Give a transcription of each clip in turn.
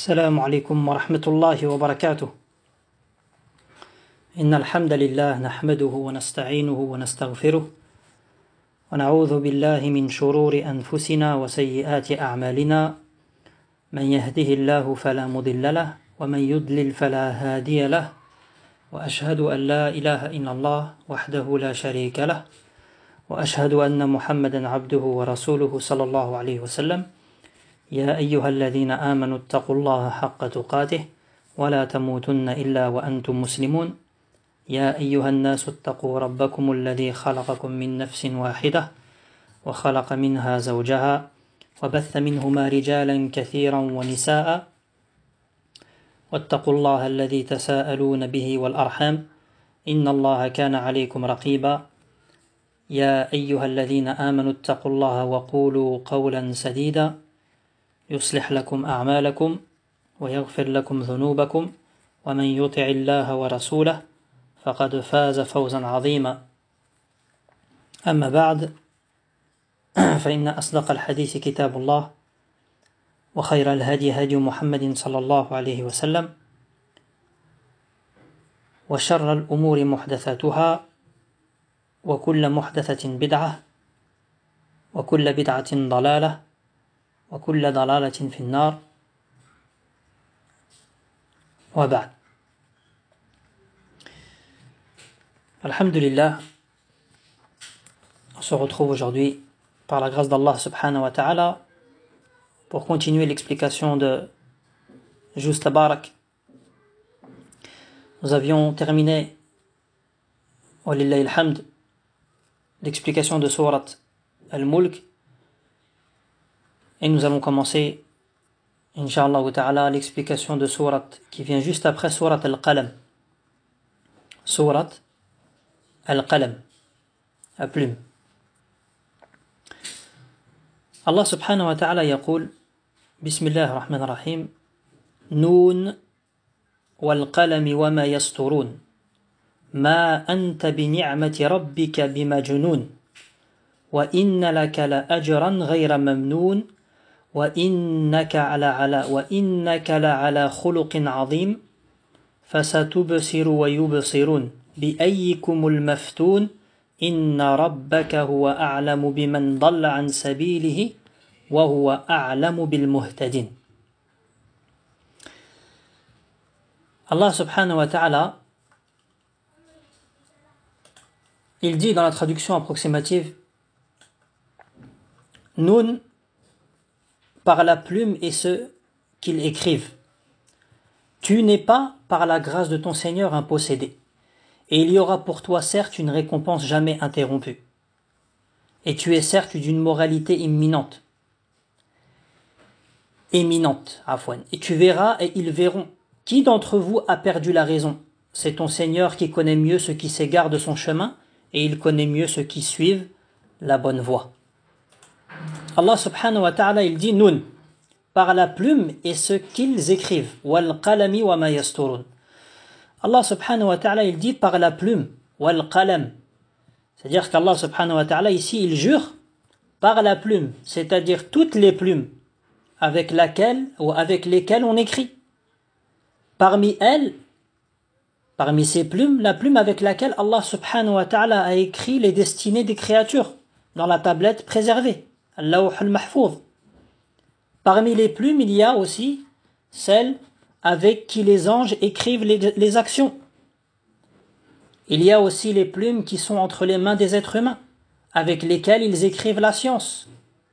السلام عليكم ورحمة الله وبركاته. إن الحمد لله نحمده ونستعينه ونستغفره ونعوذ بالله من شرور أنفسنا وسيئات أعمالنا من يهده الله فلا مضل له ومن يضلل فلا هادي له وأشهد أن لا إله إلا الله وحده لا شريك له وأشهد أن محمدا عبده ورسوله صلى الله عليه وسلم. يا أيها الذين آمنوا اتقوا الله حق تقاته ولا تموتن إلا وأنتم مسلمون. يا أيها الناس اتقوا ربكم الذي خلقكم من نفس واحدة وخلق منها زوجها وبث منهما رجالا كثيرا ونساء واتقوا الله الذي تساءلون به والأرحام إن الله كان عليكم رقيبا. يا أيها الذين آمنوا اتقوا الله وقولوا قولا سديدا يصلح لكم أعمالكم ويغفر لكم ذنوبكم ومن يطع الله ورسوله فقد فاز فوزا عظيما. أما بعد فإن أصدق الحديث كتاب الله وخير الهدي هدي محمد صلى الله عليه وسلم وشر الأمور محدثاتها وكل محدثة بدعة وكل بدعة ضلالة وكل ضلالة في النار وبعد. Alhamdulillah, on se retrouve aujourd'hui par la grâce d'Allah subhanahu wa ta'ala pour continuer l'explication de Juz Tabarak. Nous avions terminé, walillahi alhamd, l'explication de Surat Al-Mulk et nous allons commencer, Inch'Allah ta'ala, l'explication de Surat qui vient juste après Surat Al-Qalam. Surat Al-Qalam, la plume. Allah subhanahu wa ta'ala يقول بسم الله الرحمن الرحيم نون والقلم وما يسطرون ما أنت بنعمة ربك بمجنون وإن لك لأجرا غير ممنون وإنك لعلى خلق عظيم فستبصر ويبصرون بأيكم المفتون إن ربك هو أعلم بمن ضل عن سبيله وهو أعلم بالمهتدين. Allah subhanahu wa ta'ala, il dit dans la traduction approximative Nun par la plume et ceux qu'ils écrivent. Tu n'es pas par la grâce de ton Seigneur un possédé. Et il y aura pour toi certes une récompense jamais interrompue. Et tu es certes d'une moralité imminente. Et tu verras et ils verront. Qui d'entre vous a perdu la raison? C'est ton Seigneur qui connaît mieux ceux qui s'égarent de son chemin et il connaît mieux ceux qui suivent la bonne voie. Allah subhanahu wa ta'ala il dit Nun, par la plume et ce qu'ils écrivent. Wal qalami wa ma yasturun. Allah subhanahu wa ta'ala il dit par la plume. Wal qalam. C'est-à-dire qu'Allah subhanahu wa ta'ala ici il jure par la plume. C'est-à-dire toutes les plumes avec lesquelles on écrit. Parmi ces plumes, la plume avec laquelle Allah subhanahu wa ta'ala a écrit les destinées des créatures dans la tablette préservée. Al-Lawh al-Mahfouz. Parmi les plumes, il y a aussi celles avec qui les anges écrivent les actions. Il y a aussi les plumes qui sont entre les mains des êtres humains, avec lesquelles ils écrivent la science.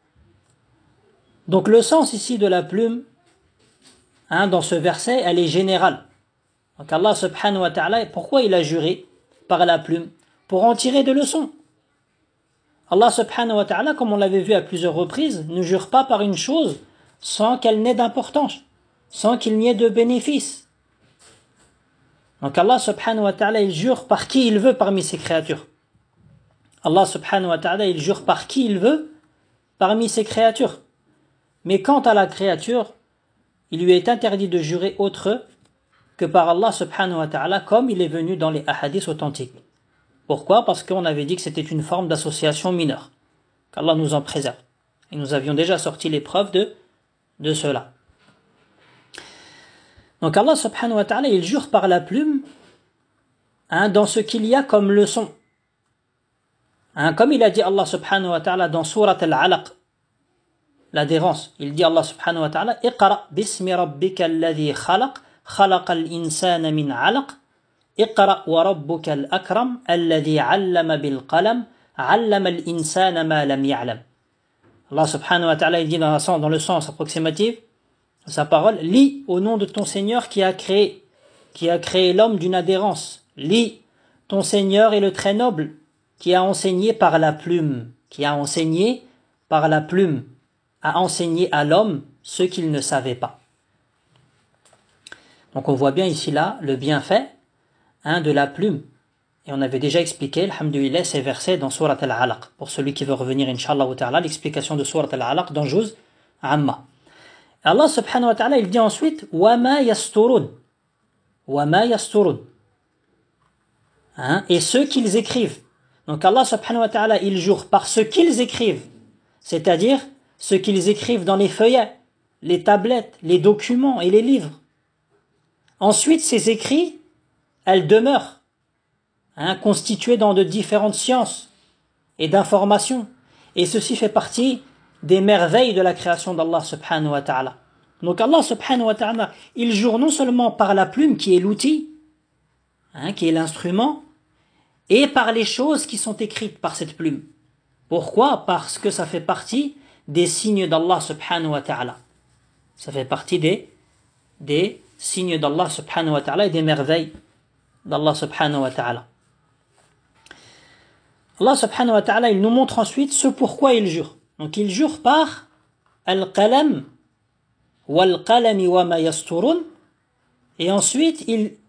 Donc le sens ici de la plume, dans ce verset, elle est générale. Donc Allah subhanahu wa ta'ala, pourquoi il a juré par la plume? Pour en tirer des leçons. Allah subhanahu wa ta'ala, comme on l'avait vu à plusieurs reprises, ne jure pas par une chose sans qu'elle n'ait d'importance, sans qu'il n'y ait de bénéfice. Donc Allah subhanahu wa ta'ala, il jure par qui il veut parmi ses créatures. Allah subhanahu wa ta'ala, il jure par qui il veut parmi ses créatures. Mais quant à la créature, il lui est interdit de jurer autre que par Allah subhanahu wa ta'ala, comme il est venu dans les hadiths authentiques. Pourquoi? Parce qu'on avait dit que c'était une forme d'association mineure. Qu'Allah nous en préserve. Et nous avions déjà sorti les preuves de cela. Donc Allah subhanahu wa ta'ala, il jure par la plume dans ce qu'il y a comme leçon. Comme il a dit Allah subhanahu wa ta'ala dans Surat Al-Alaq, l'adhérence, il dit Allah subhanahu wa ta'ala Iqra bismi rabbika alladhi khalaq, khalaqa al-insana min alaq, Iqra wa rabbuka al-akram, alladhi allama bil qalam, allama al-insana ma lam ya'lam. Allah subhanahu wa ta'ala, il dit dans le sens approximatif de sa parole, lis au nom de ton Seigneur qui a créé l'homme d'une adhérence. Lis, ton Seigneur est le très noble, qui a enseigné par la plume, a enseigné à l'homme ce qu'il ne savait pas. Donc on voit bien ici là le bienfait de la plume. Et on avait déjà expliqué, alhamdoulilah, ces versets dans Surat Al-Alaq. Pour celui qui veut revenir, inshallah ta'ala, l'explication de Surat Al-Alaq dans Juz Amma. Allah subhanahu wa ta'ala, il dit ensuite وَمَا يَسْتُرُونَ وَمَا يَسْتُرُونَ et ceux qu'ils écrivent. Donc Allah subhanahu wa ta'ala, il jure par ce qu'ils écrivent, c'est-à-dire ce qu'ils écrivent dans les feuillets, les tablettes, les documents et les livres. Ensuite, ces écrits, elles demeurent constitués dans de différentes sciences et d'informations. Et ceci fait partie des merveilles de la création d'Allah subhanahu wa ta'ala. Donc Allah subhanahu wa ta'ala, il jure non seulement par la plume qui est l'outil, qui est l'instrument, et par les choses qui sont écrites par cette plume. Pourquoi? Parce que ça fait partie des signes d'Allah subhanahu wa ta'ala. Ça fait partie des signes d'Allah subhanahu wa ta'ala et des merveilles d'Allah subhanahu wa ta'ala. Allah subhanahu wa ta'ala, il nous montre ensuite ce pourquoi il jure. Donc il jure par Al-Qalam wal-Qalami wa ma yasturun, et ensuite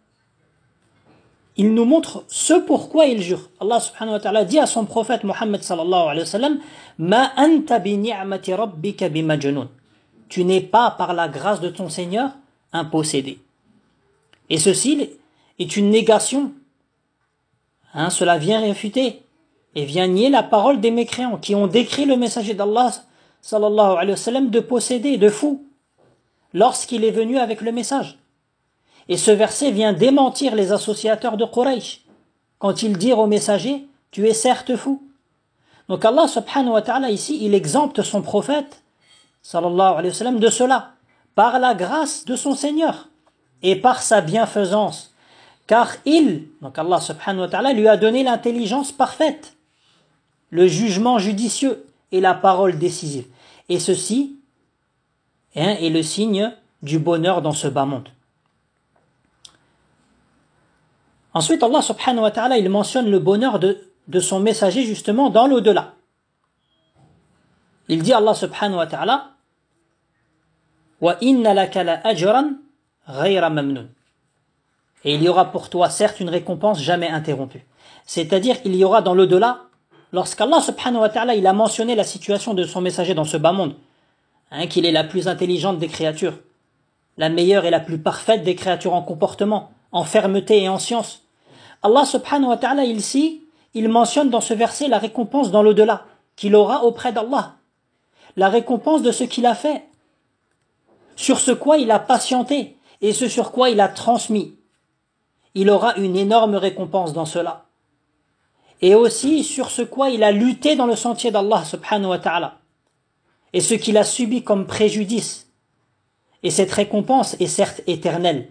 il nous montre ce pourquoi il jure. Allah subhanahu wa ta'ala dit à son prophète Muhammad sallallahu alayhi wa sallam Ma anta bi ni'mati rabbika bi majnun. Tu n'es pas par la grâce de ton Seigneur un possédé. Et ceci est une négation. Cela vient réfuter et vient nier la parole des mécréants qui ont décrit le messager d'Allah sallallahu alayhi wa sallam de possédé, de fou, lorsqu'il est venu avec le message. Et ce verset vient démentir les associateurs de Quraysh quand ils dirent au messager tu es certes fou. Donc Allah subhanahu wa ta'ala ici, il exempte son prophète sallallahu alayhi wa sallam de cela par la grâce de son Seigneur et par sa bienfaisance, car donc Allah subhanahu wa ta'ala lui a donné l'intelligence parfaite, le jugement judicieux et la parole décisive. Et ceci est le signe du bonheur dans ce bas monde. Ensuite, Allah subhanahu wa ta'ala, il mentionne le bonheur de son messager justement dans l'au-delà. Il dit Allah subhanahu wa ta'ala Wa inna laka la ajran ghayra mamnun. Et il y aura pour toi certes une récompense jamais interrompue. C'est-à-dire qu'il y aura dans l'au-delà, lorsqu'Allah subhanahu wa ta'ala il a mentionné la situation de son messager dans ce bas monde, qu'il est la plus intelligente des créatures, la meilleure et la plus parfaite des créatures en comportement, en fermeté et en science. Allah subhanahu wa ta'ala il mentionne dans ce verset la récompense dans l'au-delà qu'il aura auprès d'Allah, la récompense de ce qu'il a fait, sur ce quoi il a patienté et ce sur quoi il a transmis. Il aura une énorme récompense dans cela. Et aussi sur ce quoi il a lutté dans le sentier d'Allah subhanahu wa ta'ala et ce qu'il a subi comme préjudice. Et cette récompense est certes éternelle,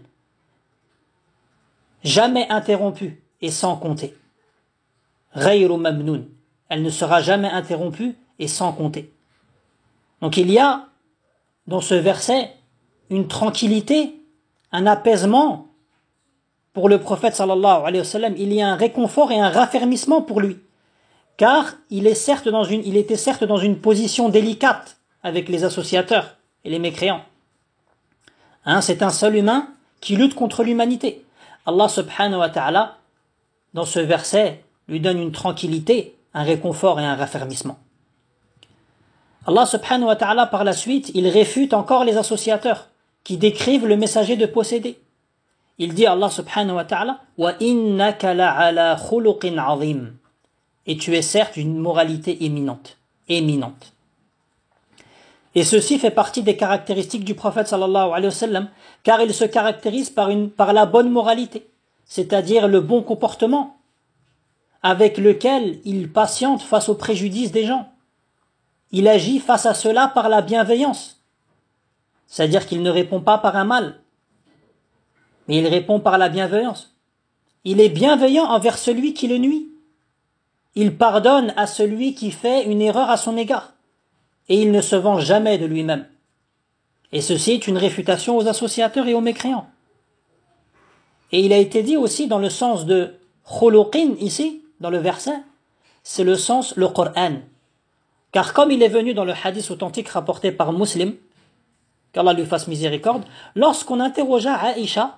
jamais interrompue et sans compter. Ghayru mamnoun. Elle ne sera jamais interrompue et sans compter. Donc il y a dans ce verset une tranquillité, un apaisement pour le prophète sallallahu alayhi wa sallam. Il y a un réconfort et un raffermissement pour lui, car il était certes dans une position délicate avec les associateurs et les mécréants. C'est un seul humain qui lutte contre l'humanité. Allah subhanahu wa ta'ala, dans ce verset, lui donne une tranquillité, un réconfort et un raffermissement. Allah subhanahu wa ta'ala, par la suite, il réfute encore les associateurs qui décrivent le messager de possédé. Il dit Allah subhanahu wa ta'ala wa innaka la'ala khuluqin 'azim. Et tu es certes d'une moralité éminente. Et ceci fait partie des caractéristiques du prophète sallallahu alayhi wa sallam, car il se caractérise par la bonne moralité, c'est-à-dire le bon comportement, avec lequel il patiente face aux préjudices des gens. Il agit face à cela par la bienveillance, c'est-à-dire qu'il ne répond pas par un mal, mais il répond par la bienveillance. Il est bienveillant envers celui qui le nuit. Il pardonne à celui qui fait une erreur à son égard. Et il ne se venge jamais de lui-même. Et ceci est une réfutation aux associateurs et aux mécréants. Et il a été dit aussi dans le sens de khuluqin ici, dans le verset, c'est le sens le Coran. Car comme il est venu dans le hadith authentique rapporté par Muslim, qu'Allah lui fasse miséricorde, lorsqu'on interrogea Aïcha,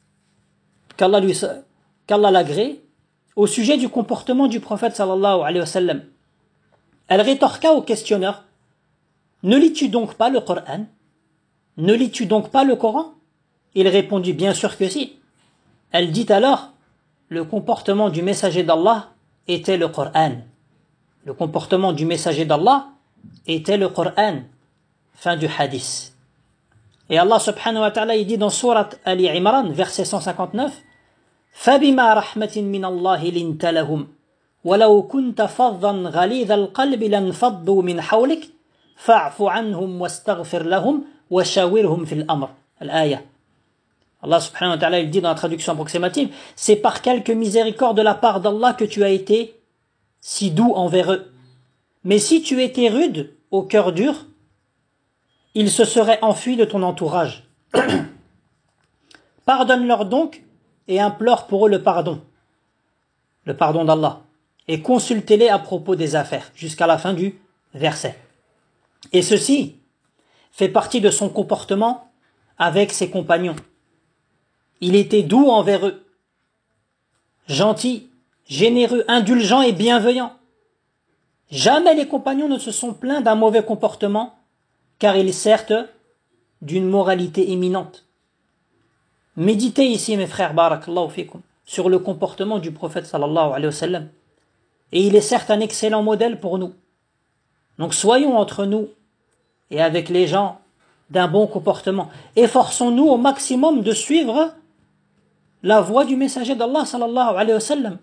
qu'Allah l'agrée, au sujet du comportement du prophète sallallahu alayhi wa sallam, elle rétorqua au questionneur: ne lis-tu donc pas le Coran? Ne lis-tu donc pas le Coran? Il répondit: bien sûr que si. Elle dit alors: le comportement du messager d'Allah était le Coran. Le comportement du messager d'Allah était le Coran. Fin du hadith. Et Allah subhanahu wa ta'ala il dit dans Surat Ali Imran, verset 159, فَبِمَا رَحْمَةٍ مِّنَ اللَّهِ لِنْتَ لَهُمْ وَلَوْ كُنْتَ فَظًّا غَلِيظَ الْقَلْبِ لَانْفَضُّوا مِنْ حَوْلِكَ فَاعْفُ عَنْهُمْ وَاسْتَغْفِرْ لَهُمْ وَشَاوِرْهُمْ فِي الْأَمْرِ. Al-Aya. Allah subhanahu wa ta'ala il dit dans la traduction approximative: c'est par quelque miséricorde de la part d'Allah que tu as été si doux envers eux. Mais si tu étais rude, au cœur dur, ils se seraient enfuis de ton entourage. Pardonne-leur donc et implore pour eux le pardon d'Allah, et consultez-les à propos des affaires, jusqu'à la fin du verset. Et ceci fait partie de son comportement avec ses compagnons. Il était doux envers eux, gentil, généreux, indulgent et bienveillant. Jamais les compagnons ne se sont plaints d'un mauvais comportement, car il est certes d'une moralité éminente. Méditez ici, mes frères, barakallahu fikum, sur le comportement du prophète sallallahu alayhi wa sallam. Et il est certes un excellent modèle pour nous. Donc soyons entre nous et avec les gens d'un bon comportement. Efforçons-nous au maximum de suivre la voie du messager d'Allah sallallahu alayhi wa sallam.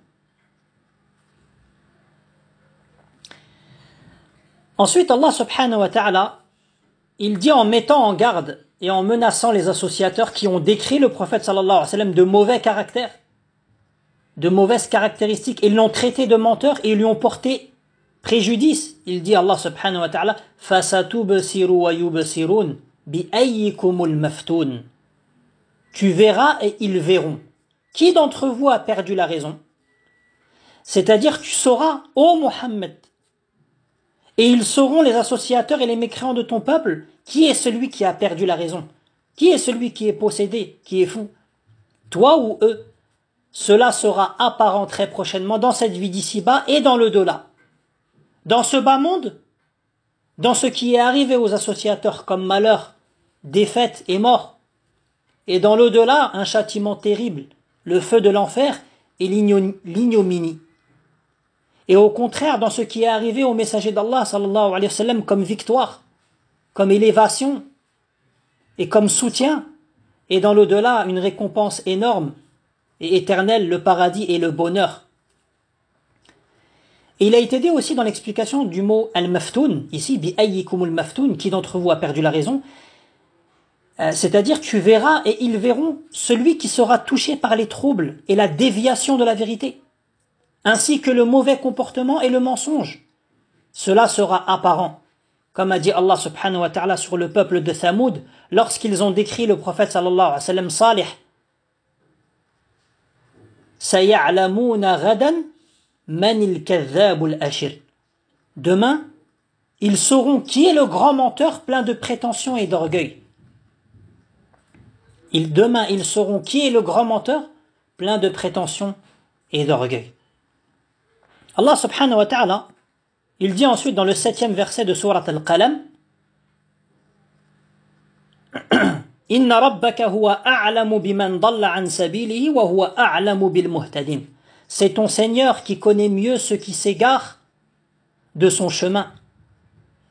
Ensuite, Allah subhanahu wa ta'ala, il dit en mettant en garde et en menaçant les associateurs qui ont décrit le prophète sallallahu alayhi wa sallam de mauvais caractères, de mauvaises caractéristiques, ils l'ont traité de menteur et ils lui ont porté préjudice. Il dit Allah subhanahu wa ta'ala: فَسَتُبْصِرُ وَيُبْصِرُونَ بِأَيِّكُمُ الْمَفْتُونَ. Tu verras et ils verront. Qui d'entre vous a perdu la raison? C'est-à-dire tu sauras, ô Muhammad, et ils sauront, les associateurs et les mécréants de ton peuple, qui est celui qui a perdu la raison? Qui est celui qui est possédé, qui est fou? Toi ou eux? Cela sera apparent très prochainement dans cette vie d'ici-bas et dans l'au-delà. Dans ce bas monde, dans ce qui est arrivé aux associateurs comme malheur, défaite et mort, et dans l'au-delà, un châtiment terrible, le feu de l'enfer et l'ignominie. Et au contraire, dans ce qui est arrivé au messager d'Allah sallallahu alayhi wa sallam comme victoire, comme élévation et comme soutien, et dans l'au-delà, une récompense énorme et éternelle, le paradis et le bonheur. Et il a été dit aussi dans l'explication du mot al-maftoun, ici, bi ayyikum al-maftoun, qui d'entre vous a perdu la raison, c'est-à-dire tu verras et ils verront celui qui sera touché par les troubles et la déviation de la vérité, ainsi que le mauvais comportement et le mensonge. Cela sera apparent, comme a dit Allah subhanahu wa ta'ala sur le peuple de Thamoud, lorsqu'ils ont décrit le prophète sallallahu alayhi wa sallam salih. Saya'lamuna ghadan manil kadhabul ashir. Demain, ils sauront qui est le grand menteur plein de prétentions et d'orgueil. Demain, ils sauront qui est le grand menteur plein de prétentions et d'orgueil. Allah subhanahu wa ta'ala, il dit ensuite dans le 7e verset de Surat Al-Qalam: Inna rabbaka huwa a'lamu biman dalla an sabilihi wa huwa a'lamu bil muhtadin. C'est ton Seigneur qui connaît mieux ceux qui s'égarent de son chemin,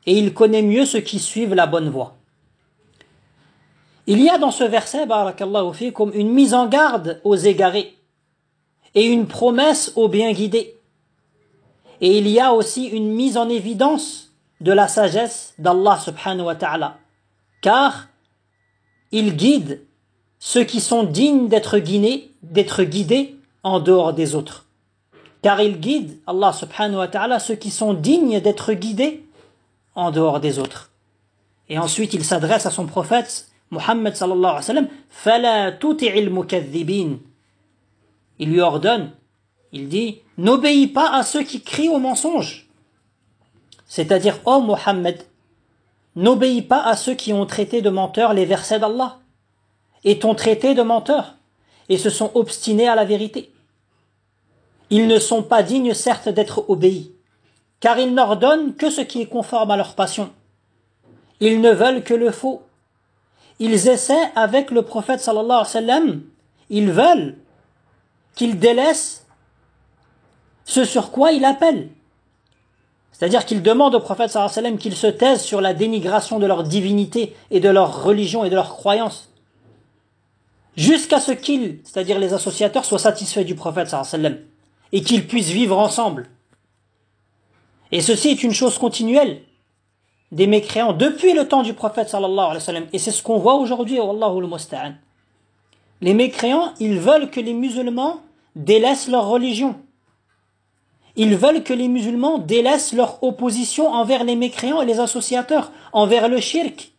et il connaît mieux ceux qui suivent la bonne voie. Il y a dans ce verset, barakallahu fikum, une mise en garde aux égarés et une promesse aux bien guidés. Et il y a aussi une mise en évidence de la sagesse d'Allah subhanahu wa ta'ala, car il guide ceux qui sont dignes d'être guidés en dehors des autres. Car il guide, Allah subhanahu wa ta'ala, ceux qui sont dignes d'être guidés en dehors des autres. Et ensuite il s'adresse à son prophète Muhammad sallallahu alayhi wa sallam, fala tuti'il mukaththibin. Il lui ordonne, il dit, n'obéis pas à ceux qui crient au mensonge. C'est-à-dire, ô Muhammad, n'obéis pas à ceux qui ont traité de menteurs les versets d'Allah et t'ont traité de menteurs et se sont obstinés à la vérité. Ils ne sont pas dignes certes d'être obéis, car ils n'ordonnent que ce qui est conforme à leur passion. Ils ne veulent que le faux. Ils essaient avec le prophète sallallahu alayhi wa sallam, ils veulent qu'il délaisse ce sur quoi il appelle. C'est-à-dire qu'ils demandent au prophète sallallahu alayhi wa sallam qu'il se taise sur la dénigration de leur divinité et de leur religion et de leur croyance, jusqu'à ce qu'ils, c'est-à-dire les associateurs, soient satisfaits du prophète sallallahu alayhi wa sallam et qu'ils puissent vivre ensemble. Et ceci est une chose continuelle des mécréants depuis le temps du prophète sallallahu alayhi wa sallam. Et c'est ce qu'on voit aujourd'hui, wallahu al-musta'an. Les mécréants, ils veulent que les musulmans délaissent leur religion. Ils veulent que les musulmans délaissent leur opposition envers les mécréants et les associateurs, envers le shirk.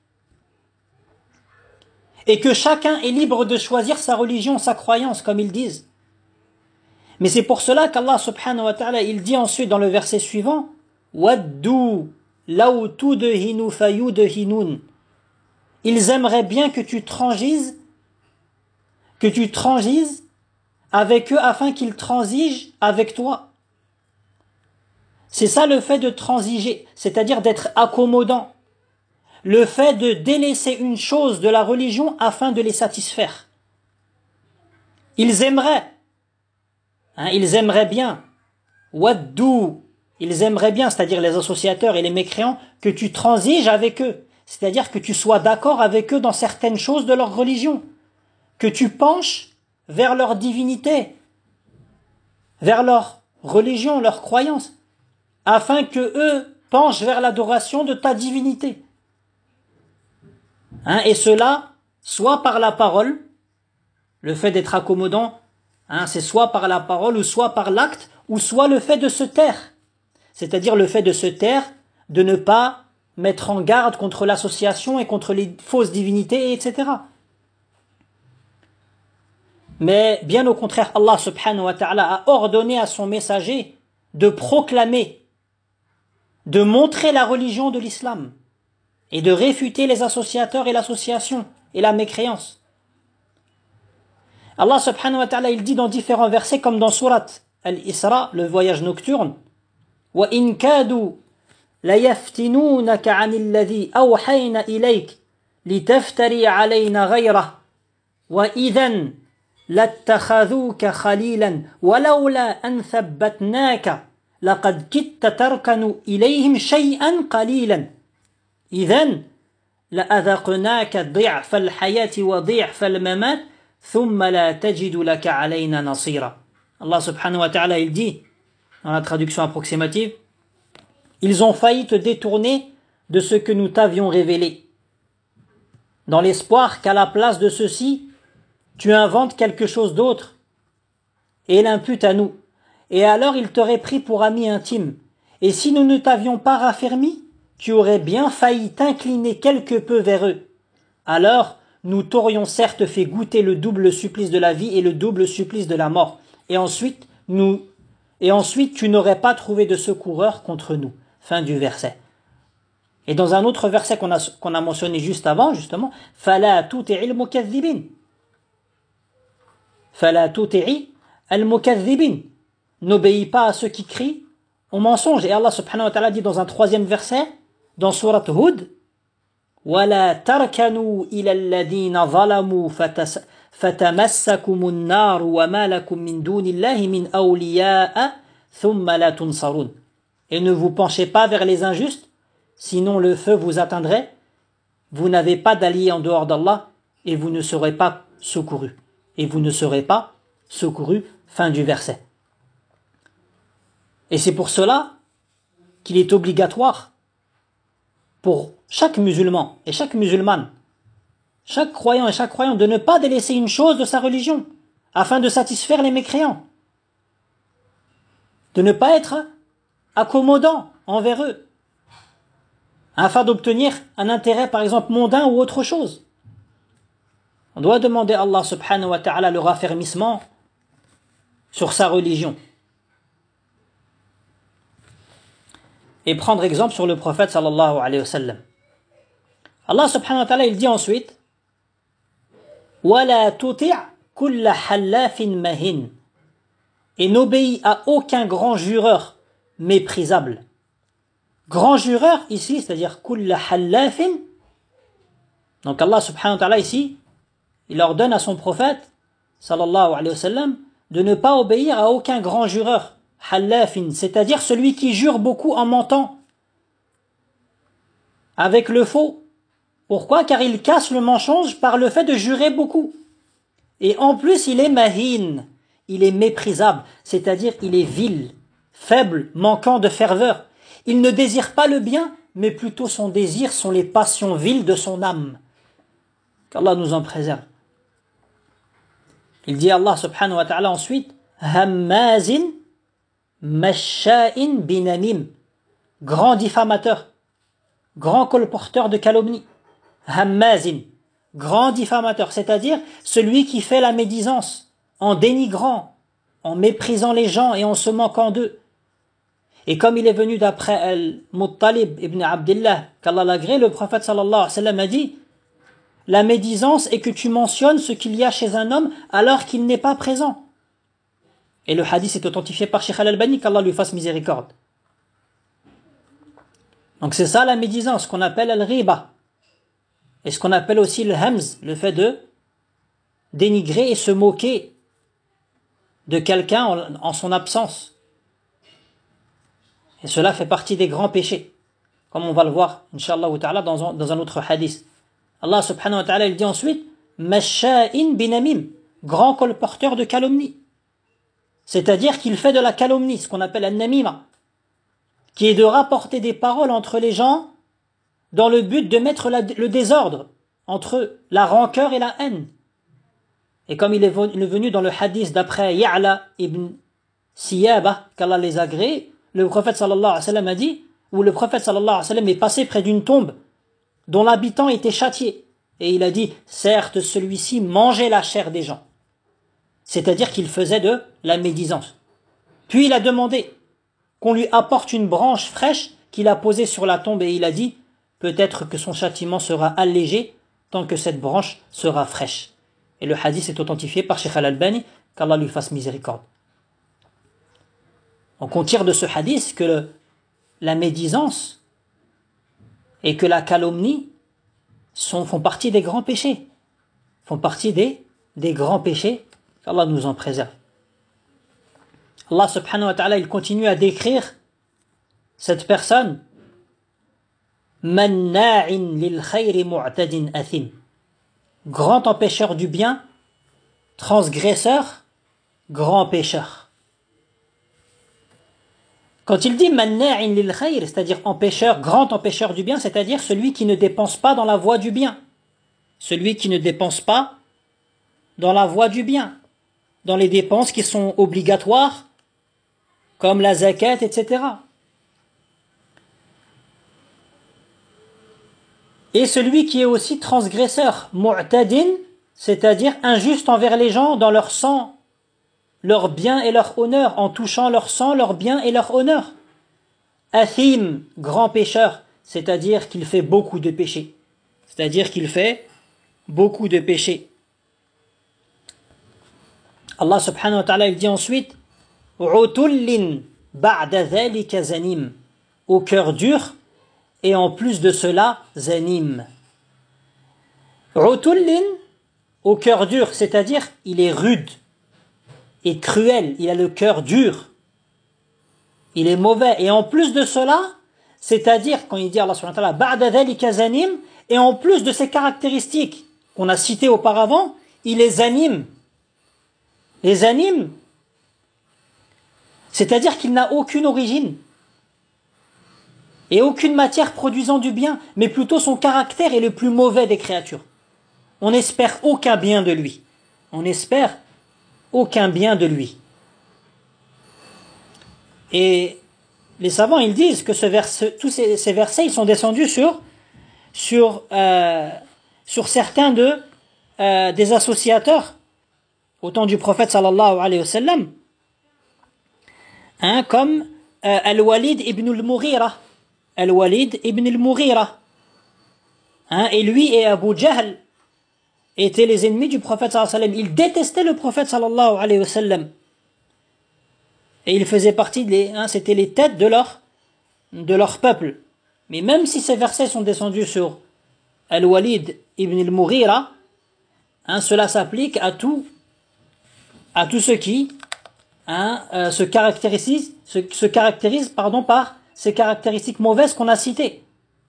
Et que chacun est libre de choisir sa religion, sa croyance, comme ils disent. Mais c'est pour cela qu'Allah subhanahu wa ta'ala, il dit ensuite dans le verset suivant, Waddu law tudhinu fayudhinun. Ils aimeraient bien que tu transiges avec eux afin qu'ils transigent avec toi. C'est ça le fait de transiger, c'est-à-dire d'être accommodant. Le fait de délaisser une chose de la religion afin de les satisfaire. Ils aimeraient bien, waddu, ils aimeraient bien, c'est-à-dire les associateurs et les mécréants, que tu transiges avec eux, c'est-à-dire que tu sois d'accord avec eux dans certaines choses de leur religion, que tu penches vers leur divinité, vers leur religion, leur croyance, afin que eux penchent vers l'adoration de ta divinité. Et cela, soit par la parole, le fait d'être accommodant, c'est soit par la parole ou soit par l'acte, ou soit le fait de se taire. C'est-à-dire le fait de se taire, de ne pas mettre en garde contre l'association et contre les fausses divinités, etc. Mais bien au contraire, Allah subhanahu wa ta'ala a ordonné à son messager de proclamer, de montrer la religion de l'islam et de réfuter les associateurs et l'association et la mécréance. Allah subhanahu wa ta'ala, il dit dans différents versets, comme dans Surat Al-Isra, le voyage nocturne, وَإِن كَادُوا لَيَفْتِنُونَكَ عَنِ الَّذِي أَوْحَيْنَا إِلَيْكَ لِتَفْتَرِي عَلَيْنَا غَيْرَهُ وَإِذًا لَاتَّخَذُوكَ خَلِيلًا وَلَوْلَا أَنْ ثَبَّتْنَاكَ لَقَدْ كِدتَّ تَرْكَنُ إِلَيْهِمْ شَيْئًا قَلِيلًا إِذًا لَأَذَقْنَاكَ ضِعْفَ الْحَيَاةِ وَضِعْفَ الْمَمَاتِ ثُمَّ لَا تَجِدُ لَكَ عَلَيْنَا نَصِيرًا. Allah subhanahu wa ta'ala, il dit, dans la traduction approximative, ils ont failli te détourner de ce que nous t'avions révélé, dans l'espoir qu'à la place de ceci, tu inventes quelque chose d'autre et l'imputes à nous. Et alors ils t'auraient pris pour ami intime. Et si nous ne t'avions pas raffermi, tu aurais bien failli t'incliner quelque peu vers eux. Alors nous t'aurions certes fait goûter le double supplice de la vie et le double supplice de la mort. Et ensuite tu n'aurais pas trouvé de secoureur contre nous. Fin du verset. Et dans un autre verset qu'on a mentionné juste avant, justement, فَلَا تُطِعِ الْمُكَذِّبِينَ. فَلَا تُطِعِ الْمُكَذِّبِينَ. N'obéis pas à ceux qui crient au mensonge. Et Allah subhanahu wa ta'ala dit dans un troisième verset, dans Surat Hud, وَلَا تَرْكَنُوا إِلَى الَّذِينَ ظَلَمُوا فَتَمَسَّكُمُ النَّارُ وَمَا لَكُمْ مِنْ دُونِ اللَّهِ مِنْ أَوْلِيَاءَ ثُمَّ لَا تُنْصَرُونَ. Et ne vous penchez pas vers les injustes, sinon le feu vous atteindrait. Vous n'avez pas d'allié en dehors d'Allah et vous ne serez pas secourus. Et vous ne serez pas secourus. Fin du verset. Et c'est pour cela qu'il est obligatoire pour chaque musulman et chaque musulmane, chaque croyant et chaque croyant de ne pas délaisser une chose de sa religion afin de satisfaire les mécréants. De ne pas être accommodant envers eux afin d'obtenir un intérêt par exemple mondain ou autre chose. On doit demander à Allah subhanahu wa ta'ala le raffermissement sur sa religion. Et prendre exemple sur le prophète sallallahu alayhi wa sallam. Allah subhanahu wa ta'ala il dit ensuite وَلَا تُطِعْ كُلَّ حَلَّافٍ مَهِنٍ et n'obéis à aucun grand jureur méprisable. Grand jureur ici, c'est-à-dire كُلَّ حَلَّافٍ. Donc Allah subhanahu wa ta'ala ici, il ordonne à son prophète sallallahu alayhi wa sallam de ne pas obéir à aucun grand jureur. Hallafin, c'est-à-dire celui qui jure beaucoup en mentant avec le faux. Pourquoi? Car il casse le mensonge par le fait de jurer beaucoup. Et en plus, il est mahin, il est méprisable, c'est-à-dire il est vil, faible, manquant de ferveur. Il ne désire pas le bien, mais plutôt son désir sont les passions viles de son âme. Qu'Allah nous en préserve. Il dit Allah subhanahu wa ta'ala ensuite Hammazin Masha'in binamim, grand diffamateur, grand colporteur de calomnie. Hammazin, grand diffamateur, c'est-à-dire celui qui fait la médisance, en dénigrant, en méprisant les gens et en se moquant d'eux. Et comme il est venu d'après Al-Muttalib ibn Abdillah, qu'Allah l'agrée, le prophète sallallahu alayhi wa sallam a dit la médisance est que tu mentionnes ce qu'il y a chez un homme alors qu'il n'est pas présent. Et le hadith est authentifié par Cheikh Al-Albani, qu'Allah lui fasse miséricorde. Donc c'est ça la médisance, qu'on appelle al-ghiba. Et ce qu'on appelle aussi le hamz, le fait de dénigrer et se moquer de quelqu'un en son absence. Et cela fait partie des grands péchés, comme on va le voir, Inch'Allah ta'ala, dans un autre hadith. Allah subhanahu wa ta'ala, il dit ensuite, Masha'in binamim, grand colporteur de calomnie. C'est-à-dire qu'il fait de la calomnie, ce qu'on appelle an-namima, qui est de rapporter des paroles entre les gens dans le but de mettre le désordre entre eux, la rancœur et la haine. Et comme il est venu dans le hadith d'après Ya'la ibn Siyaba, qu'Allah les agrée, le prophète sallallahu alayhi wa sallam a dit, où le prophète sallallahu alayhi wa sallam est passé près d'une tombe dont l'habitant était châtié. Et il a dit, certes, celui-ci mangeait la chair des gens. C'est-à-dire qu'il faisait de la médisance. Puis il a demandé qu'on lui apporte une branche fraîche qu'il a posée sur la tombe et il a dit, peut-être que son châtiment sera allégé tant que cette branche sera fraîche. Et le hadith est authentifié par Cheikh Al-Albani, qu'Allah lui fasse miséricorde. Donc on tire de ce hadith que la médisance et que la calomnie font partie des grands péchés. Font partie des grands péchés. Qu'Allah nous en préserve. Allah subhanahu wa ta'ala, il continue à décrire cette personne. Manna'in lil khayri mu'tadin athim. Grand empêcheur du bien, transgresseur, grand pécheur. Quand il dit manna'in lil khayr, c'est-à-dire empêcheur, grand empêcheur du bien, c'est-à-dire celui qui ne dépense pas dans la voie du bien. Celui qui ne dépense pas dans la voie du bien. Dans les dépenses qui sont obligatoires, comme la zakat, etc. Et celui qui est aussi transgresseur, mu'tadin, c'est-à-dire injuste envers les gens dans leur sang, leur bien et leur honneur, en touchant leur sang, leur bien et leur honneur. Athim, grand pécheur, c'est-à-dire qu'il fait beaucoup de péchés. C'est-à-dire qu'il fait beaucoup de péchés. Allah subhanahu wa ta'ala il dit ensuite Utullin ba'da dhalika zanim, au cœur dur et en plus de cela zanim. Utullin, au cœur dur, c'est-à-dire il est rude et cruel, il a le cœur dur, il est mauvais et en plus de cela c'est-à-dire quand il dit Allah subhanahu wa ta'ala ba'da dhalika zanim, et en plus de ces caractéristiques qu'on a citées auparavant, il les anime. Les anime, c'est-à-dire qu'il n'a aucune origine et aucune matière produisant du bien, mais plutôt son caractère est le plus mauvais des créatures. On n'espère aucun bien de lui. On n'espère aucun bien de lui. Et les savants, ils disent que tous ces versets, ils sont descendus sur certains des associateurs au temps du prophète sallallahu alayhi wa sallam, comme Al-Walid ibn al-Mughira. Al-Walid ibn al-Mughira. Et lui et Abu Jahl étaient les ennemis du prophète sallallahu alayhi wa sallam. Ils détestaient le prophète sallallahu alayhi wa sallam. Et ils faisaient partie c'était les têtes de leur peuple. Mais même si ces versets sont descendus sur Al-Walid ibn al-Mughira, cela s'applique à tous ceux qui se caractérisent par ces caractéristiques mauvaises qu'on a citées.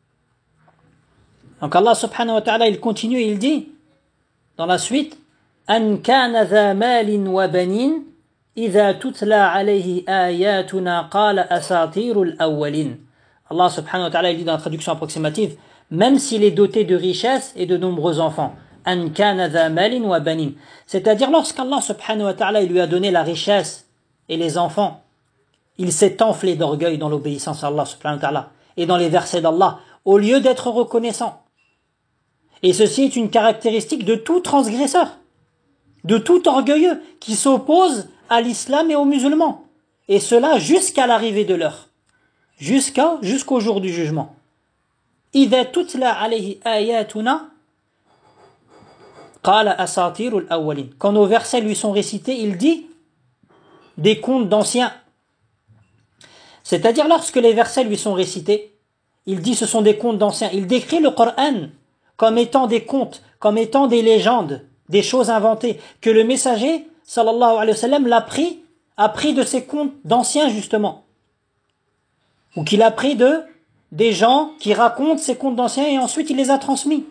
Donc Allah subhanahu wa ta'ala, il continue et il dit dans la suite an kana dha malin wa banin idha tutla alayhi ayatuna qala asatirul awwalin. Allah subhanahu wa ta'ala, il dit dans la traduction approximative, même s'il est doté de richesses et de nombreux enfants. An kana dha malin wa banin. C'est-à-dire lorsqu'Allah subhanahu wa ta'ala, il lui a donné la richesse et les enfants, il s'est enflé d'orgueil dans l'obéissance à Allah subhanahu wa ta'ala et dans les versets d'Allah, au lieu d'être reconnaissant. Et ceci est une caractéristique de tout transgresseur, de tout orgueilleux qui s'oppose à l'islam et aux musulmans. Et cela jusqu'à l'arrivée de l'heure, jusqu'au jour du jugement. إِذَا تُتْلَى عَلَيْهِ آيَاتُنَا قَالَ أَسَاطِيرُ الْأَوَّلِينَ. Quand nos versets lui sont récités, il dit des contes d'anciens. C'est-à-dire lorsque les versets lui sont récités, il dit ce sont des contes d'anciens. Il décrit le Coran comme étant des contes, comme étant des légendes, des choses inventées, que le messager, sallallahu alayhi wa sallam, a pris de ces contes d'anciens justement. Ou qu'il a pris des gens qui racontent ces contes d'anciens et ensuite il les a transmis.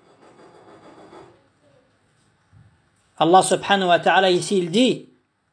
Allah subhanahu wa ta'ala ici il dit,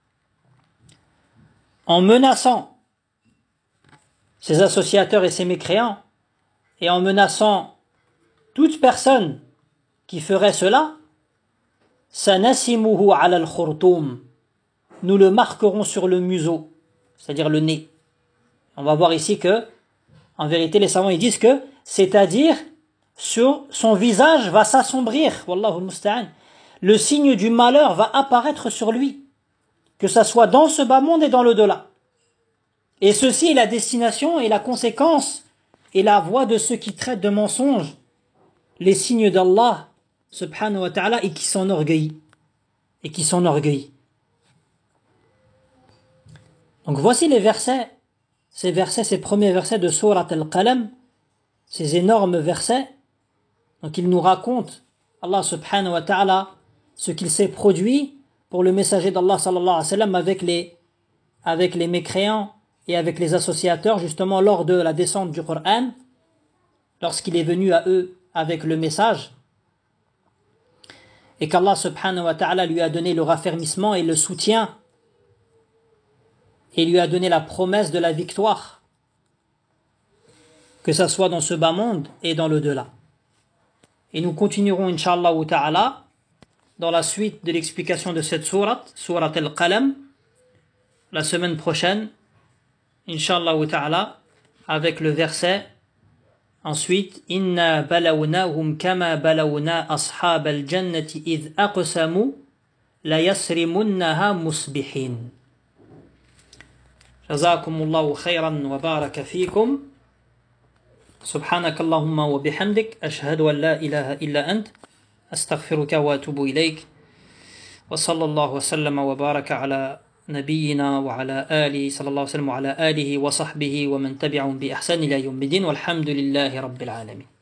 en menaçant ses associateurs et ses mécréants, et en menaçant toute personne qui ferait cela, sanasimuhu ala al-khurtum, nous le marquerons sur le museau, c'est-à-dire le nez. On va voir ici que, en vérité, les savants ils disent que, c'est-à-dire sur son visage va s'assombrir, wallahu al-musta'an. Le signe du malheur va apparaître sur lui, que ça soit dans ce bas monde et dans l'au-delà. Et ceci est la destination et la conséquence et la voie de ceux qui traitent de mensonges les signes d'Allah subhanahu wa ta'ala et qui s'enorgueillent. Donc voici les versets, ces premiers versets de Surat Al-Qalam, ces énormes versets. Donc il nous raconte, Allah subhanahu wa ta'ala, ce qu'il s'est produit pour le messager d'Allah sallallahu alayhi wa sallam avec les mécréants et avec les associateurs, justement lors de la descente du Coran, lorsqu'il est venu à eux avec le message, et qu'Allah subhanahu wa ta'ala lui a donné le raffermissement et le soutien, et lui a donné la promesse de la victoire, que ça soit dans ce bas monde et dans l'au-delà. Et nous continuerons, Inch'Allah ta'ala, dans la suite de l'explication de cette sourate Al-Qalam, la semaine prochaine, Inch'Allah ta'ala, avec le verset, ensuite, Inna balawnahum kama balawna ashab al-jannati idh aqsamu la yasrimunnaha musbihin. Jazakumullahu khayran wa baraka fikum. سبحانك اللهم وبحمدك أشهد أن لا إله إلا أنت أستغفرك وأتوب إليك وصلى الله وسلم وبارك على نبينا وعلى آله صلى الله عليه وسلم وعلى آله وصحبه ومن تبعهم بإحسان إلى يوم الدين والحمد لله رب العالمين.